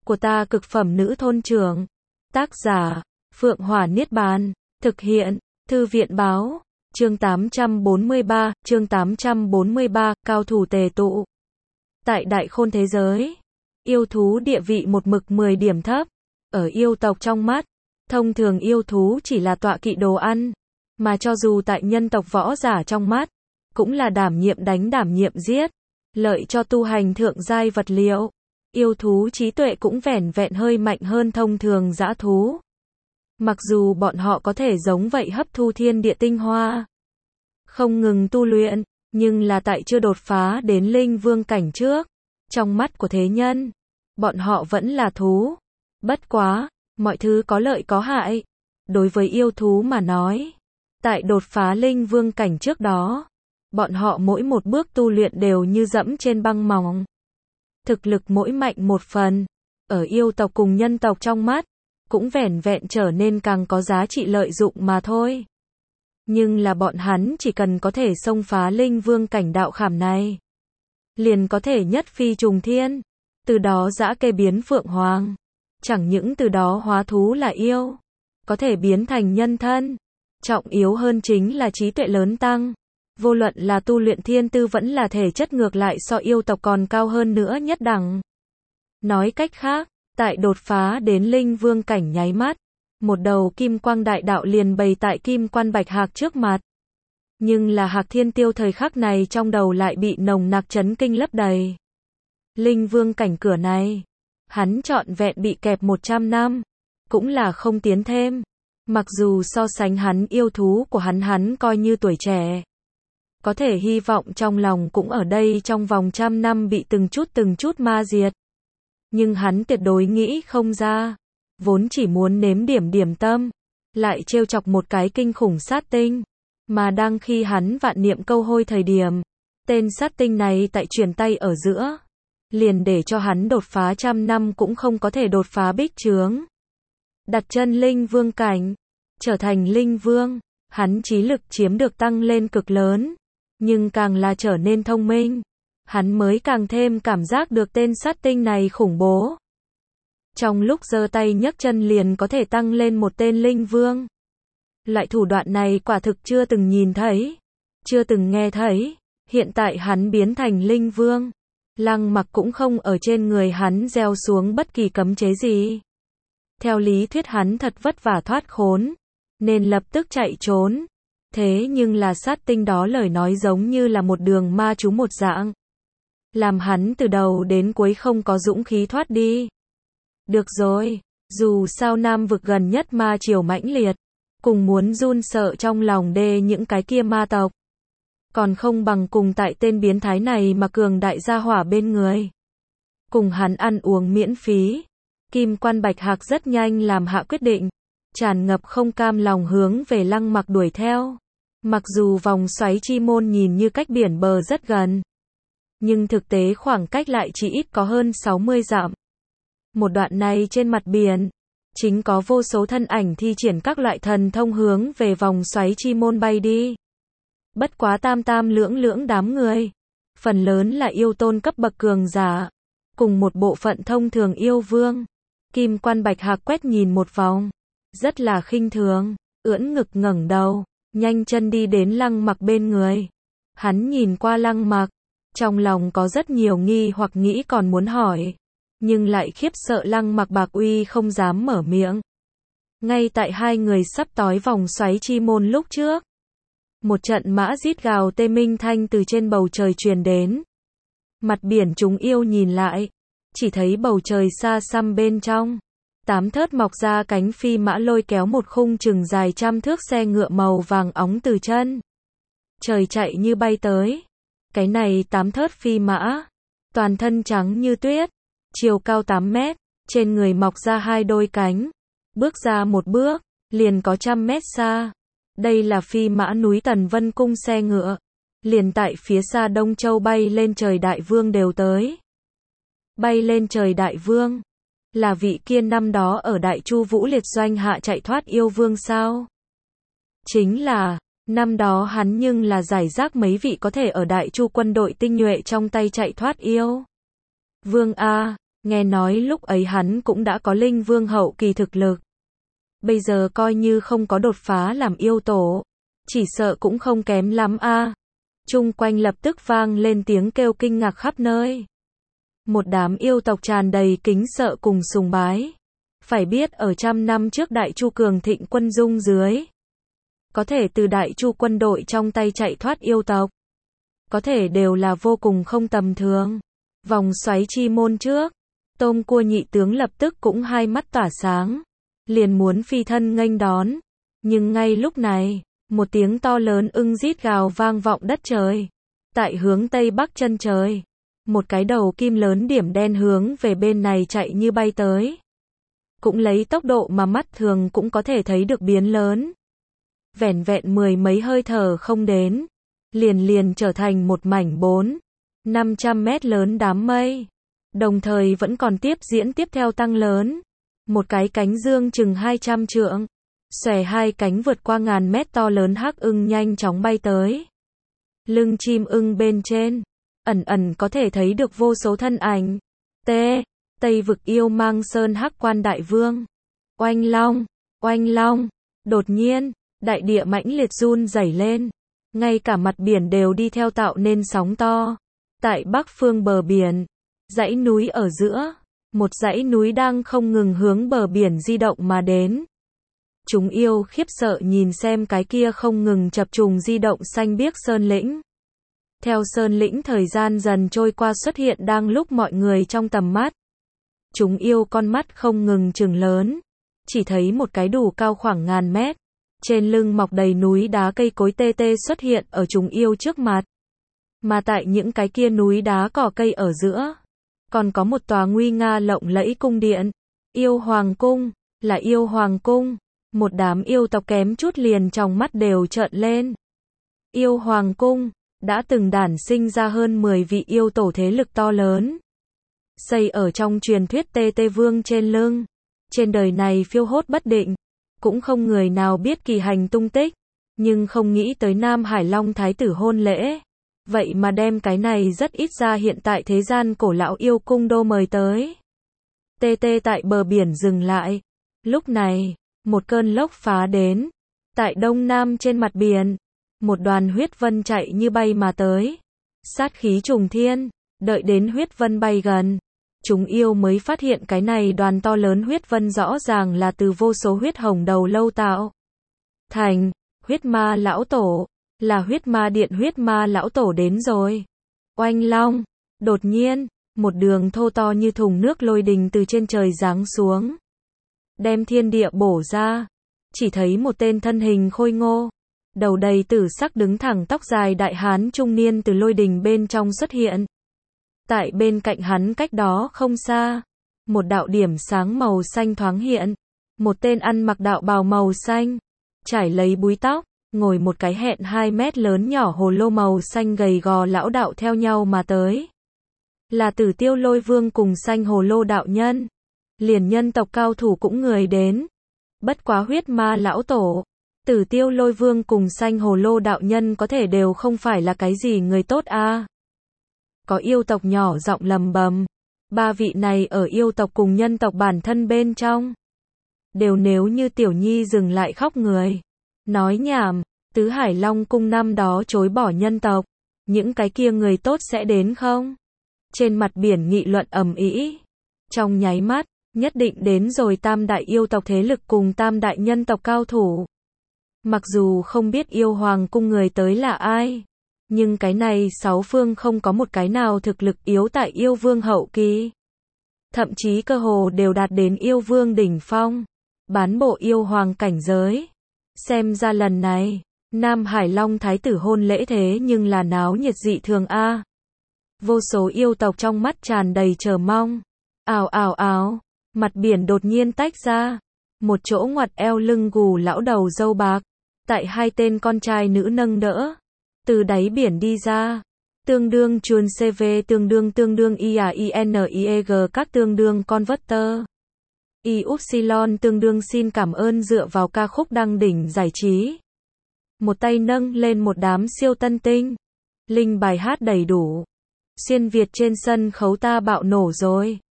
của ta cực phẩm nữ thôn trưởng. Tác giả, Phượng Hỏa Niết Bàn. Thực hiện, Thư viện Báo. Chương 843, cao thủ tề tụ. Tại đại khôn thế giới, yêu thú địa vị một mực 10 điểm thấp. Ở yêu tộc trong mắt, thông thường yêu thú chỉ là tọa kỵ đồ ăn, mà cho dù tại nhân tộc võ giả trong mắt, cũng là đảm nhiệm đánh đảm nhiệm giết, lợi cho tu hành thượng giai vật liệu. Yêu thú trí tuệ cũng vẻn vẹn hơi mạnh hơn thông thường dã thú. Mặc dù bọn họ có thể giống vậy hấp thu thiên địa tinh hoa, không ngừng tu luyện, nhưng là tại chưa đột phá đến linh vương cảnh trước, trong mắt của thế nhân, bọn họ vẫn là thú. Bất quá, mọi thứ có lợi có hại. Đối với yêu thú mà nói, tại đột phá linh vương cảnh trước đó, bọn họ mỗi một bước tu luyện đều như dẫm trên băng mỏng. Thực lực mỗi mạnh một phần, ở yêu tộc cùng nhân tộc trong mắt, cũng vẻn vẹn trở nên càng có giá trị lợi dụng mà thôi. Nhưng là bọn hắn chỉ cần có thể xông phá linh vương cảnh đạo khảm này, liền có thể nhất phi trùng thiên, từ đó giã cây biến phượng hoàng. Chẳng những từ đó hóa thú là yêu, có thể biến thành nhân thân. Trọng yếu hơn chính là trí tuệ lớn tăng. Vô luận là tu luyện thiên tư vẫn là thể chất ngược lại so yêu tộc còn cao hơn nữa nhất đẳng. Nói cách khác, tại đột phá đến linh vương cảnh nháy mắt, một đầu kim quang đại đạo liền bày tại kim quan bạch hạc trước mặt. Nhưng là Hạc Thiên Tiêu thời khắc này trong đầu lại bị nồng nặc chấn kinh lấp đầy. Linh vương cảnh cửa này, hắn trọn vẹn bị kẹp 100 năm, cũng là không tiến thêm. Mặc dù so sánh hắn yêu thú của hắn coi như tuổi trẻ, có thể hy vọng trong lòng cũng ở đây trong vòng 100 năm bị từng chút ma diệt. Nhưng hắn tuyệt đối nghĩ không ra, vốn chỉ muốn nếm điểm tâm, lại trêu chọc một cái kinh khủng sát tinh, mà đang khi hắn vạn niệm câu hôi thời điểm, tên sát tinh này tại chuyển tay ở giữa, liền để cho hắn đột phá 100 năm cũng không có thể đột phá bích chướng. Đặt chân linh vương cảnh, trở thành linh vương, hắn trí lực chiếm được tăng lên cực lớn, nhưng càng là trở nên thông minh, hắn mới càng thêm cảm giác được tên sát tinh này khủng bố. Trong lúc giơ tay nhấc chân liền có thể tăng lên một tên linh vương. Loại thủ đoạn này quả thực chưa từng nhìn thấy, chưa từng nghe thấy. Hiện tại hắn biến thành linh vương, Lăng Mặc cũng không ở trên người hắn gieo xuống bất kỳ cấm chế gì. Theo lý thuyết hắn thật vất vả thoát khốn, nên lập tức chạy trốn. Thế nhưng là sát tinh đó lời nói giống như là một đường ma chú một dạng, làm hắn từ đầu đến cuối không có dũng khí thoát đi. Được rồi, dù sao Nam vực gần nhất ma triều mãnh liệt, cùng muốn run sợ trong lòng đê những cái kia ma tộc, còn không bằng cùng tại tên biến thái này mà cường đại gia hỏa bên người, cùng hắn ăn uống miễn phí. Kim quan bạch hạc rất nhanh làm hạ quyết định, tràn ngập không cam lòng hướng về Lăng Mặc đuổi theo. Mặc dù vòng xoáy chi môn nhìn như cách biển bờ rất gần, nhưng thực tế khoảng cách lại chỉ ít có hơn 60 dặm. Một đoạn này trên mặt biển, chính có vô số thân ảnh thi triển các loại thần thông hướng về vòng xoáy chi môn bay đi. Bất quá tam lưỡng đám người, phần lớn là yêu tôn cấp bậc cường giả, cùng một bộ phận thông thường yêu vương. Kim quan bạch hạc quét nhìn một vòng, rất là khinh thường, ưỡn ngực ngẩng đầu, nhanh chân đi đến Lăng Mặc bên người. Hắn nhìn qua Lăng Mặc, trong lòng có rất nhiều nghi hoặc nghĩ còn muốn hỏi, nhưng lại khiếp sợ Lăng Mặc bạc uy không dám mở miệng. Ngay tại hai người sắp tói vòng xoáy chi môn lúc trước, một trận mã rít gào tê minh thanh từ trên bầu trời truyền đến. Mặt biển chúng yêu nhìn lại, chỉ thấy bầu trời xa xăm bên trong, 8 thớt mọc ra cánh phi mã lôi kéo một khung chừng dài 100 thước xe ngựa màu vàng óng từ chân trời chạy như bay tới. Cái này 8 thớt phi mã, toàn thân trắng như tuyết, chiều cao 8 mét, trên người mọc ra 2 đôi cánh, bước ra một bước, liền có 100 mét xa. Đây là phi mã núi Tần Vân Cung xe ngựa, liền tại phía xa Đông Châu bay lên trời đại vương đều tới. Bay lên trời đại vương, là vị kia năm đó ở Đại Chu Vũ Liệt doanh hạ chạy thoát yêu vương sao? Chính là, năm đó hắn nhưng là giải rác mấy vị có thể ở Đại Chu quân đội tinh nhuệ trong tay chạy thoát yêu vương a. Nghe nói lúc ấy hắn cũng đã có linh vương hậu kỳ thực lực. Bây giờ coi như không có đột phá làm yêu tổ, chỉ sợ cũng không kém lắm a. Chung quanh lập tức vang lên tiếng kêu kinh ngạc khắp nơi. Một đám yêu tộc tràn đầy kính sợ cùng sùng bái. Phải biết ở 100 năm trước Đại Chu cường thịnh quân dung dưới, có thể từ Đại Chu quân đội trong tay chạy thoát yêu tộc, có thể đều là vô cùng không tầm thường. Vòng xoáy chi môn trước, Tôm Cua nhị tướng lập tức cũng hai mắt tỏa sáng, liền muốn phi thân nghênh đón. Nhưng ngay lúc này, một tiếng to lớn ưng rít gào vang vọng đất trời. Tại hướng tây bắc chân trời, một cái đầu kim lớn điểm đen hướng về bên này chạy như bay tới. Cũng lấy tốc độ mà mắt thường cũng có thể thấy được biến lớn. Vẻn vẹn 10 mấy hơi thở không đến, liền trở thành một mảnh 400-500 mét lớn đám mây. Đồng thời vẫn còn tiếp theo tăng lớn. Một cái cánh dương chừng 200 trượng, xòe hai cánh vượt qua ngàn mét to lớn hắc ưng nhanh chóng bay tới. Lưng chim ưng bên trên, ẩn có thể thấy được vô số thân ảnh. Tây vực yêu mang sơn hắc quan đại vương. Oanh long, đột nhiên, đại địa mãnh liệt run rẩy lên. Ngay cả mặt biển đều đi theo tạo nên sóng to. Tại bắc phương bờ biển, dãy núi ở giữa, một dãy núi đang không ngừng hướng bờ biển di động mà đến. Chúng yêu khiếp sợ nhìn xem cái kia không ngừng chập trùng di động xanh biếc sơn lĩnh. Theo sơn lĩnh thời gian dần trôi qua xuất hiện đang lúc mọi người trong tầm mắt. Chúng yêu con mắt không ngừng trừng lớn, chỉ thấy một cái đủ cao khoảng ngàn mét, trên lưng mọc đầy núi đá cây cối tê xuất hiện ở chúng yêu trước mặt. Mà tại những cái kia núi đá cỏ cây ở giữa, còn có một tòa nguy nga lộng lẫy cung điện. Yêu hoàng cung, là yêu hoàng cung. Một đám yêu tộc kém chút liền trong mắt đều trợn lên. Yêu hoàng cung đã từng đản sinh ra hơn 10 vị yêu tổ thế lực to lớn. Xây ở trong truyền thuyết TT Vương trên lưng. Trên đời này phiêu hốt bất định, cũng không người nào biết kỳ hành tung tích. Nhưng không nghĩ tới Nam Hải Long Thái tử hôn lễ. Vậy mà đem cái này rất ít ra hiện tại thế gian cổ lão yêu cung đô mời tới. TT tại bờ biển dừng lại. Lúc này, một cơn lốc phá đến. Tại đông nam trên mặt biển, một đoàn huyết vân chạy như bay mà tới. Sát khí trùng thiên, đợi đến huyết vân bay gần. Chúng yêu mới phát hiện cái này đoàn to lớn huyết vân rõ ràng là từ vô số huyết hồng đầu lâu tạo thành. Huyết ma lão tổ, là huyết ma điện huyết ma lão tổ đến rồi. Oanh long, đột nhiên, một đường thô to như thùng nước lôi đình từ trên trời giáng xuống. Đem thiên địa bổ ra, chỉ thấy một tên thân hình khôi ngô, đầu đầy tử sắc đứng thẳng tóc dài đại hán trung niên từ lôi đình bên trong xuất hiện. Tại bên cạnh hắn cách đó không xa, một đạo điểm sáng màu xanh thoáng hiện. Một tên ăn mặc đạo bào màu xanh, trải lấy búi tóc, ngồi một cái hẹn 2 mét lớn nhỏ hồ lô màu xanh gầy gò lão đạo theo nhau mà tới. Là Tử Tiêu Lôi Vương cùng xanh hồ lô đạo nhân. Liền nhân tộc cao thủ cũng người đến. Bất quá huyết ma lão tổ, Tử Tiêu Lôi Vương cùng xanh hồ lô đạo nhân có thể đều không phải là cái gì người tốt a. Có yêu tộc nhỏ giọng lầm bầm. Ba vị này ở yêu tộc cùng nhân tộc bản thân bên trong. Đều nếu như tiểu nhi dừng lại khóc người. Nói nhảm, Tứ Hải Long cung năm đó chối bỏ nhân tộc. Những cái kia người tốt sẽ đến không? Trên mặt biển nghị luận ầm ĩ. Trong nháy mắt, nhất định đến rồi tam đại yêu tộc thế lực cùng tam đại nhân tộc cao thủ. Mặc dù không biết yêu hoàng cung người tới là ai, nhưng cái này 6 phương không có một cái nào thực lực yếu tại yêu vương hậu kỳ. Thậm chí cơ hồ đều đạt đến yêu vương đỉnh phong, bán bộ yêu hoàng cảnh giới. Xem ra lần này, Nam Hải Long Thái tử hôn lễ thế nhưng là náo nhiệt dị thường a. Vô số yêu tộc trong mắt tràn đầy chờ mong. Ào, mặt biển đột nhiên tách ra. Một chỗ ngoặt eo lưng gù lão đầu râu bạc, tại hai tên con trai nữ nâng đỡ, từ đáy biển đi ra. Tương đương chuồn CV tương đương IAINIEG các tương đương converter. Y-Upsilon tương đương xin cảm ơn dựa vào ca khúc đăng đỉnh giải trí. Một tay nâng lên một đám siêu tân tinh. Linh bài hát đầy đủ. Xuyên Việt trên sân khấu ta bạo nổ rồi.